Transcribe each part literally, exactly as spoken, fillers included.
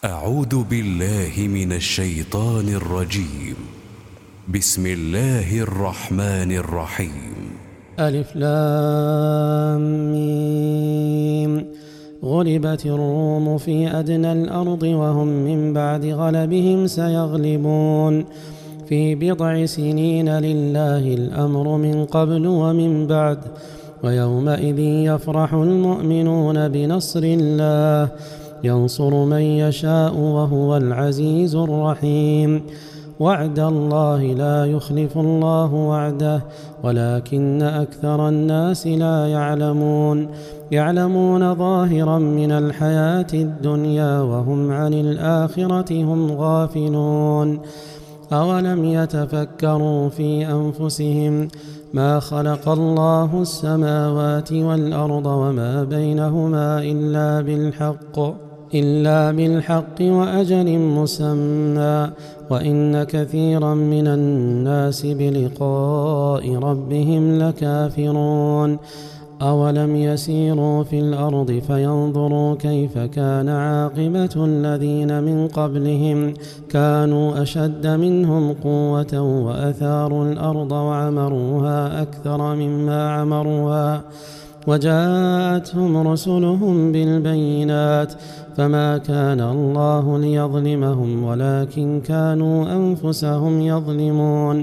أعوذ بالله من الشيطان الرجيم. بسم الله الرحمن الرحيم. ألف لام ميم. غلبت الروم في أدنى الأرض وهم من بعد غلبهم سيغلبون في بضع سنين لله الأمر من قبل ومن بعد ويومئذ يفرح المؤمنون بنصر الله ينصر من يشاء وهو العزيز الرحيم. وعد الله لا يخلف الله وعده ولكن أكثر الناس لا يعلمون يعلمون ظاهرا من الحياة الدنيا وهم عن الآخرة هم غافلون. أولم يتفكروا في أنفسهم ما خلق الله السماوات والأرض وما بينهما إلا بالحق إلا بالحق وأجل مسمى وإن كثيرا من الناس بلقاء ربهم لكافرون. أولم يسيروا في الأرض فينظروا كيف كان عاقبة الذين من قبلهم كانوا أشد منهم قوة وأثاروا الأرض وعمروها أكثر مما عمروها وجاءتهم رسلهم بالبينات فما كان الله ليظلمهم ولكن كانوا أنفسهم يظلمون.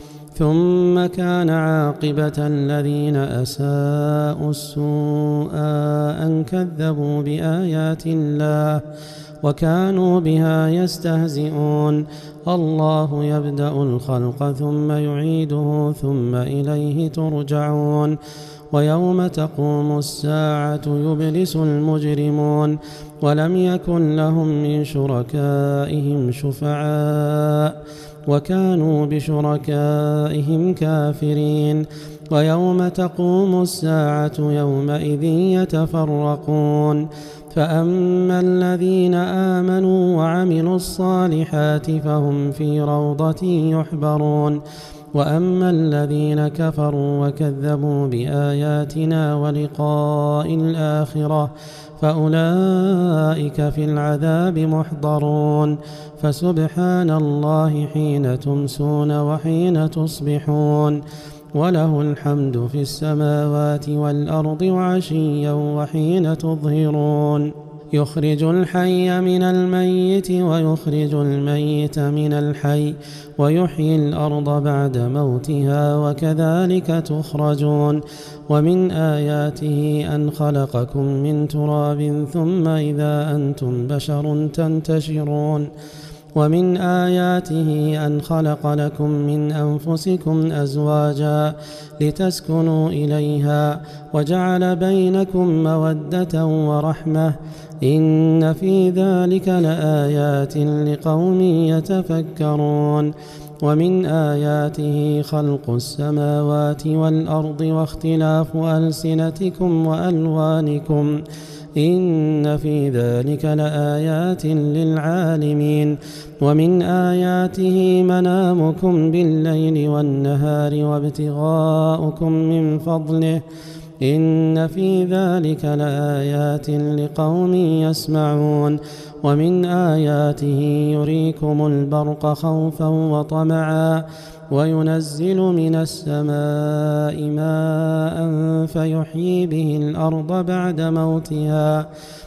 ثم كان عاقبة الذين أساءوا السوء أن كذبوا بآيات الله وكانوا بها يستهزئون. الله يبدأ الخلق ثم يعيده ثم إليه ترجعون. ويوم تقوم الساعة يبلس المجرمون ولم يكن لهم من شركائهم شفعاء وكانوا بشركائهم كافرين. ويوم تقوم الساعة يومئذ يتفرقون فأما الذين آمنوا وعملوا الصالحات فهم في روضة يحبرون وأما الذين كفروا وكذبوا بآياتنا ولقاء الآخرة فأولئك في العذاب محضرون. فسبحان الله حين تمسون وحين تصبحون وله الحمد في السماوات والأرض وعشيا وحين تظهرون. يخرج الحي من الميت ويخرج الميت من الحي ويحيي الأرض بعد موتها وكذلك تخرجون. ومن آياته أن خلقكم من تراب ثم إذا أنتم بشر تنتشرون. ومن آياته أن خلق لكم من أنفسكم أزواجا لتسكنوا إليها وجعل بينكم مودة ورحمة إن في ذلك لآيات لقوم يتفكرون. ومن آياته خلق السماوات والأرض واختلاف ألسنتكم وألوانكم إن في ذلك لآيات للعالمين. ومن آياته منامكم بالليل والنهار وابتغاؤكم من فضله إن في ذلك لآيات لقوم يسمعون. ومن آياته يريكم البرق خوفا وطمعا وينزل من السماء ماء فيحيي به الأرض بعد موتها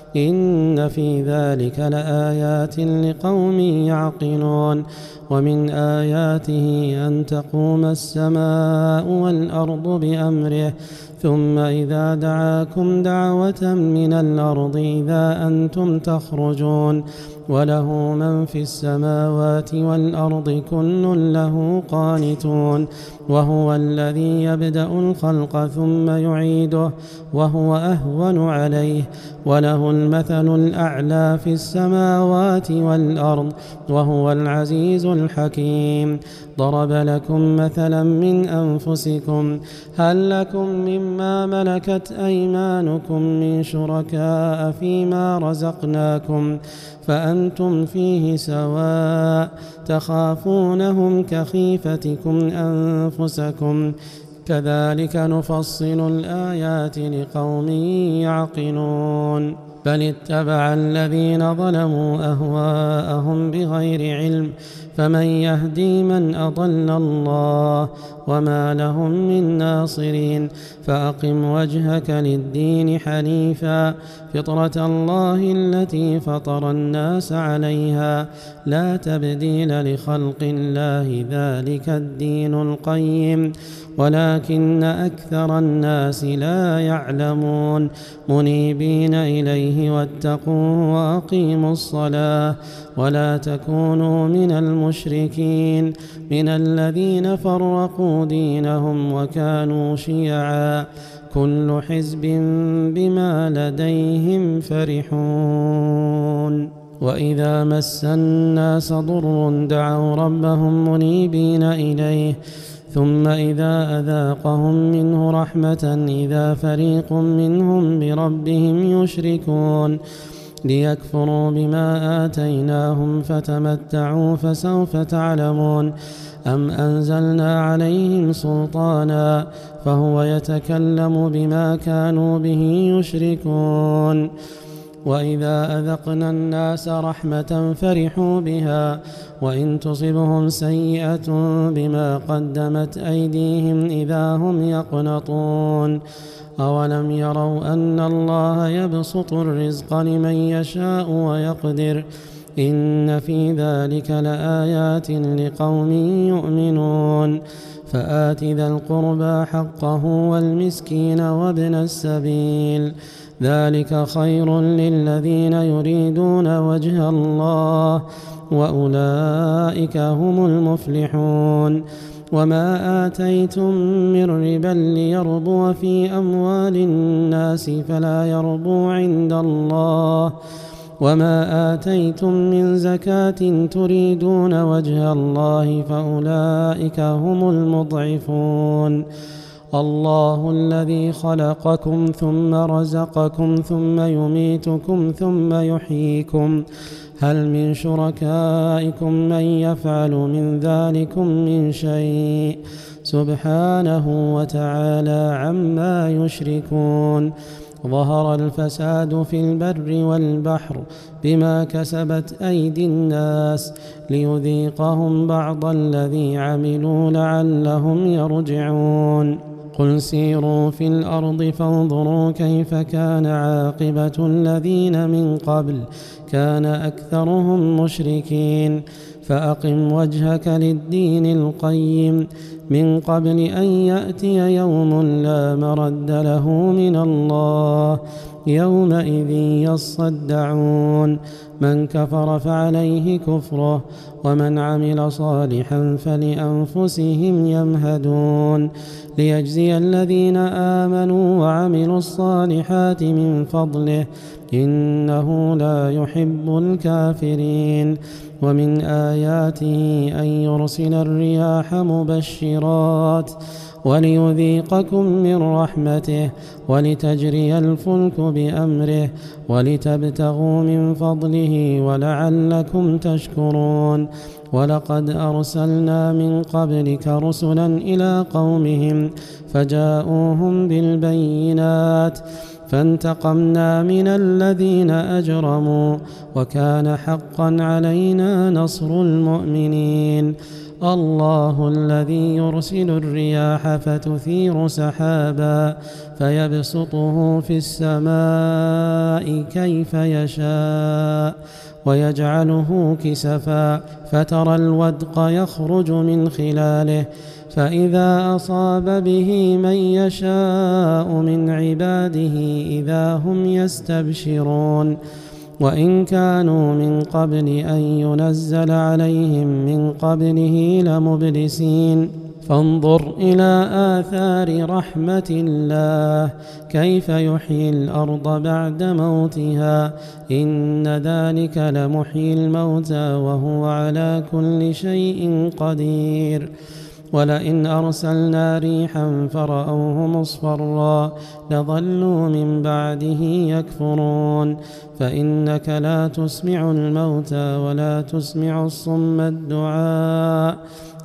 إن في ذلك لآيات لقوم يعقلون. ومن آياته أن تقوم السماء والأرض بأمره ثم إذا دعاكم دعوة من الأرض إذا أنتم تخرجون. وله من في السماوات والأرض كل له قانتون. وهو الذي يبدأ الخلق ثم يعيده وهو أهون عليه وله المثل الأعلى في السماوات والأرض وهو العزيز الحكيم. ضرب لكم مثلا من أنفسكم هل لكم مما ملكت أيمانكم من شركاء فيما رزقناكم فأنتم فيه سواء تخافونهم كخيفتكم أنفسكم كذلك نفصل الآيات لقوم يعقلون. بل اتبع الذين ظلموا أهواءهم بغير علم فمن يهدي من أضل الله وما لهم من ناصرين فأقم وجهك للدين حنيفا فطرة الله التي فطر الناس عليها لا تبديل لخلق الله ذلك الدين القيم ولكن أكثر الناس لا يعلمون منيبين إليه واتقوه وأقيموا الصلاة ولا تكونوا من المشركين من الذين فرقوا دينهم وكانوا شيعا كل حزب بما لديهم فرحون وإذا مس الناس ضر دعوا ربهم منيبين إليه ثم إذا أذاقهم منه رحمة إذا فريق منهم بربهم يشركون ليكفروا بما آتيناهم فتمتعوا فسوف تعلمون أم أنزلنا عليهم سلطانا فهو يتكلم بما كانوا به يشركون وإذا أذقنا الناس رحمة فرحوا بها وإن تصبهم سيئة بما قدمت أيديهم إذا هم يقنطون أولم يروا أن الله يبسط الرزق لمن يشاء ويقدر إن في ذلك لآيات لقوم يؤمنون فآت ذا القربى حقه والمسكين وابن السبيل ذلك خير للذين يريدون وجه الله وأولئك هم المفلحون وما آتيتم من ربا ليربو في أموال الناس فلا يربو عند الله وما آتيتم من زكاة تريدون وجه الله فأولئك هم المضعفون الله الذي خلقكم ثم رزقكم ثم يميتكم ثم يحييكم هل من شركائكم من يفعل من ذلكم من شيء سبحانه وتعالى عما يشركون ظهر الفساد في البر والبحر بما كسبت أيدي الناس ليذيقهم بعض الذي عملوا لعلهم يرجعون قل سيروا في الأرض فانظروا كيف كان عاقبة الذين من قبل كان أكثرهم مشركين فأقم وجهك للدين القيم من قبل أن يأتي يوم لا مرد له من الله يومئذ يصدعون من كفر فعليه كفره ومن عمل صالحا فلأنفسهم يمهدون ليجزي الذين آمنوا وعملوا الصالحات من فضله إنه لا يحب الكافرين ومن آياته أن يرسل الرياح مبشرات وليذيقكم من رحمته ولتجري الفلك بأمره ولتبتغوا من فضله ولعلكم تشكرون ولقد أرسلنا من قبلك رسلا إلى قومهم فجاءوهم بالبينات فانتقمنا من الذين أجرموا وكان حقا علينا نصر المؤمنين الله الذي يرسل الرياح فتثير سحابا فيبسطه في السماء كيف يشاء ويجعله كسفا فترى الودق يخرج من خلاله فإذا أصاب به من يشاء من عباده إذا هم يستبشرون وإن كانوا من قبل أن ينزل عليهم من قبله لمبلسين فانظر إلى آثار رحمة الله كيف يحيي الأرض بعد موتها إن ذلك لمحيي الموتى وهو على كل شيء قدير ولئن أرسلنا ريحا فرأوه مصفرا لظلوا من بعده يكفرون فإنك لا تسمع الموتى ولا تسمع الصم الدعاء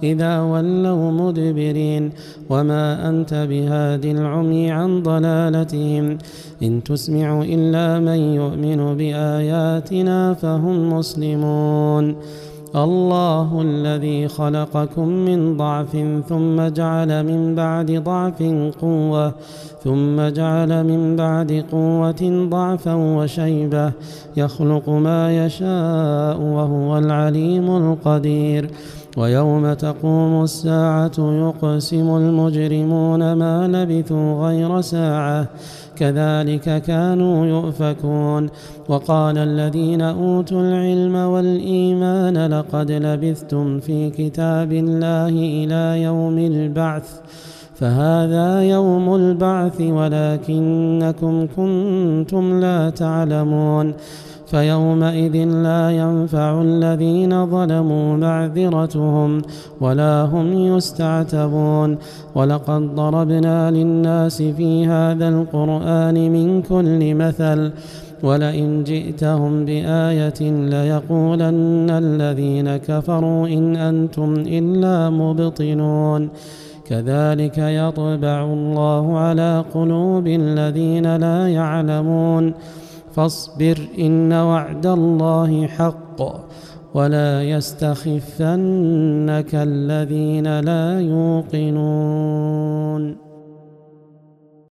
إذا ولوا مدبرين وما أنت بهاد العمي عن ضلالتهم إن تسمع إلا من يؤمن بآياتنا فهم مسلمون الله الذي خلقكم من ضعف ثم جعل من بعد ضعف قوة ثم جعل من بعد قوة ضعفا وشيبة يخلق ما يشاء وهو العليم القدير ويوم تقوم الساعة يقسم المجرمون ما لبثوا غير ساعة كذلك كانوا يؤفكون وقال الذين أوتوا العلم والإيمان لقد لبثتم في كتاب الله إلى يوم البعث فهذا يوم البعث ولكنكم كنتم لا تعلمون فيومئذ لا ينفع الذين ظلموا معذرتهم ولا هم يستعتبون ولقد ضربنا للناس في هذا القرآن من كل مثل ولئن جئتهم بآية ليقولن الذين كفروا إن أنتم إلا مبطلون كذلك يطبع الله على قلوب الذين لا يعلمون فاصبر إن وعد الله حق ولا يستخفنك الذين لا يوقنون.